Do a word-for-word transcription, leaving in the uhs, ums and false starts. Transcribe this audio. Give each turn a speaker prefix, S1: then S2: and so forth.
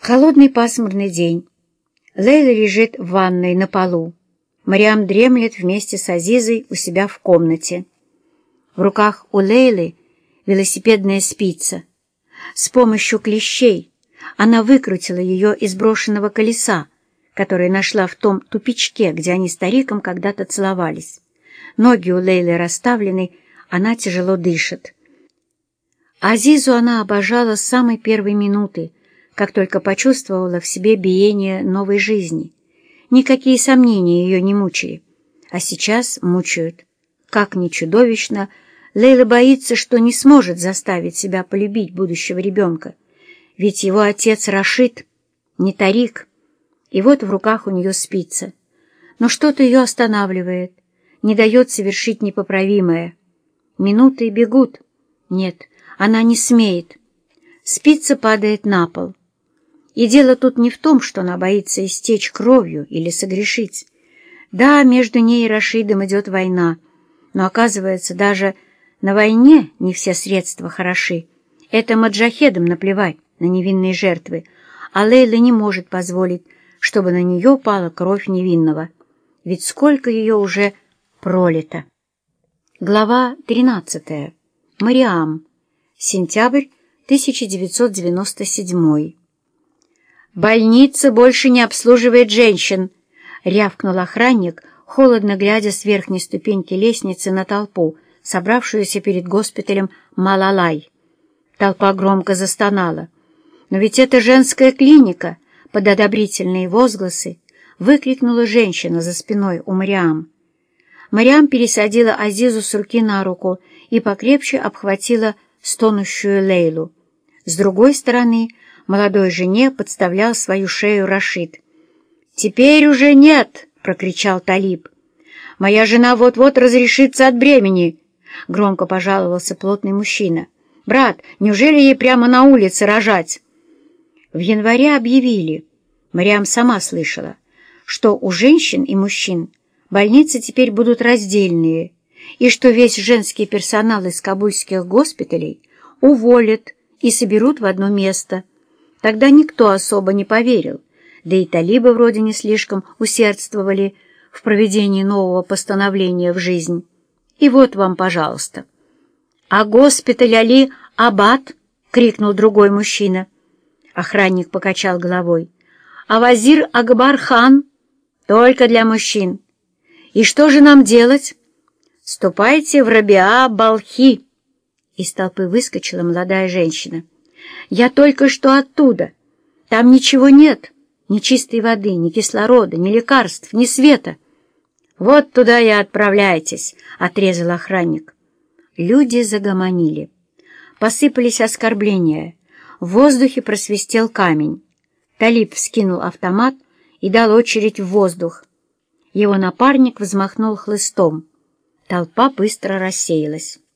S1: Холодный пасмурный день. Лейла лежит в ванной на полу. Мариам дремлет вместе с Азизой у себя в комнате. В руках у Лейлы велосипедная спица. С помощью клещей она выкрутила ее из брошенного колеса, которое нашла в том тупичке, где они с Тариком когда-то целовались. Ноги у Лейлы расставлены, она тяжело дышит. Азизу она обожала с самой первой минуты, как только почувствовала в себе биение новой жизни. Никакие сомнения ее не мучили, а сейчас мучают. Как ни чудовищно, Лейла боится, что не сможет заставить себя полюбить будущего ребенка, ведь его отец Рашид, не Тарик, и вот в руках у нее спица. Но что-то ее останавливает, не дает совершить непоправимое. Минуты бегут. Нет, она не смеет. Спица падает на пол. И дело тут не в том, что она боится истечь кровью или согрешить. Да, между ней и Рашидом идет война, но, оказывается, даже на войне не все средства хороши. Это маджахедам наплевать на невинные жертвы, а Лейла не может позволить, чтобы на нее пала кровь невинного. Ведь сколько ее уже пролито. Глава тринадцатая. Мариам. Сентябрь тысяча девятьсот девяносто седьмой. «Больница больше не обслуживает женщин!» — рявкнул охранник, холодно глядя с верхней ступеньки лестницы на толпу, собравшуюся перед госпиталем Малалай. Толпа громко застонала. «Но ведь это женская клиника!» — под одобрительные возгласы выкрикнула женщина за спиной у Мариам. Мариам пересадила Азизу с руки на руку и покрепче обхватила стонущую Лейлу. С другой стороны молодой жене подставлял свою шею Рашид. «Теперь уже нет!» — прокричал Талиб. «Моя жена вот-вот разрешится от бремени!» — громко пожаловался плотный мужчина. «Брат, неужели ей прямо на улице рожать?» В январе объявили, Мариам сама слышала, что у женщин и мужчин больницы теперь будут раздельные, и что весь женский персонал из кабульских госпиталей уволят и соберут в одно место. Тогда никто особо не поверил, да и талибы вроде не слишком усердствовали в проведении нового постановления в жизнь. И вот вам, пожалуйста. «А госпиталь Али Абад?» — крикнул другой мужчина. Охранник покачал головой. «А Вазир Акбар-хан? Только для мужчин. И что же нам делать?» «Ступайте в Рабиа-Балхи!» Из толпы выскочила молодая женщина. «Я только что оттуда. Там ничего нет, ни чистой воды, ни кислорода, ни лекарств, ни света». «Вот туда и отправляйтесь», — отрезал охранник. Люди загомонили. Посыпались оскорбления. В воздухе просвистел камень. Талиб вскинул автомат и дал очередь в воздух. Его напарник взмахнул хлыстом. Толпа быстро рассеялась.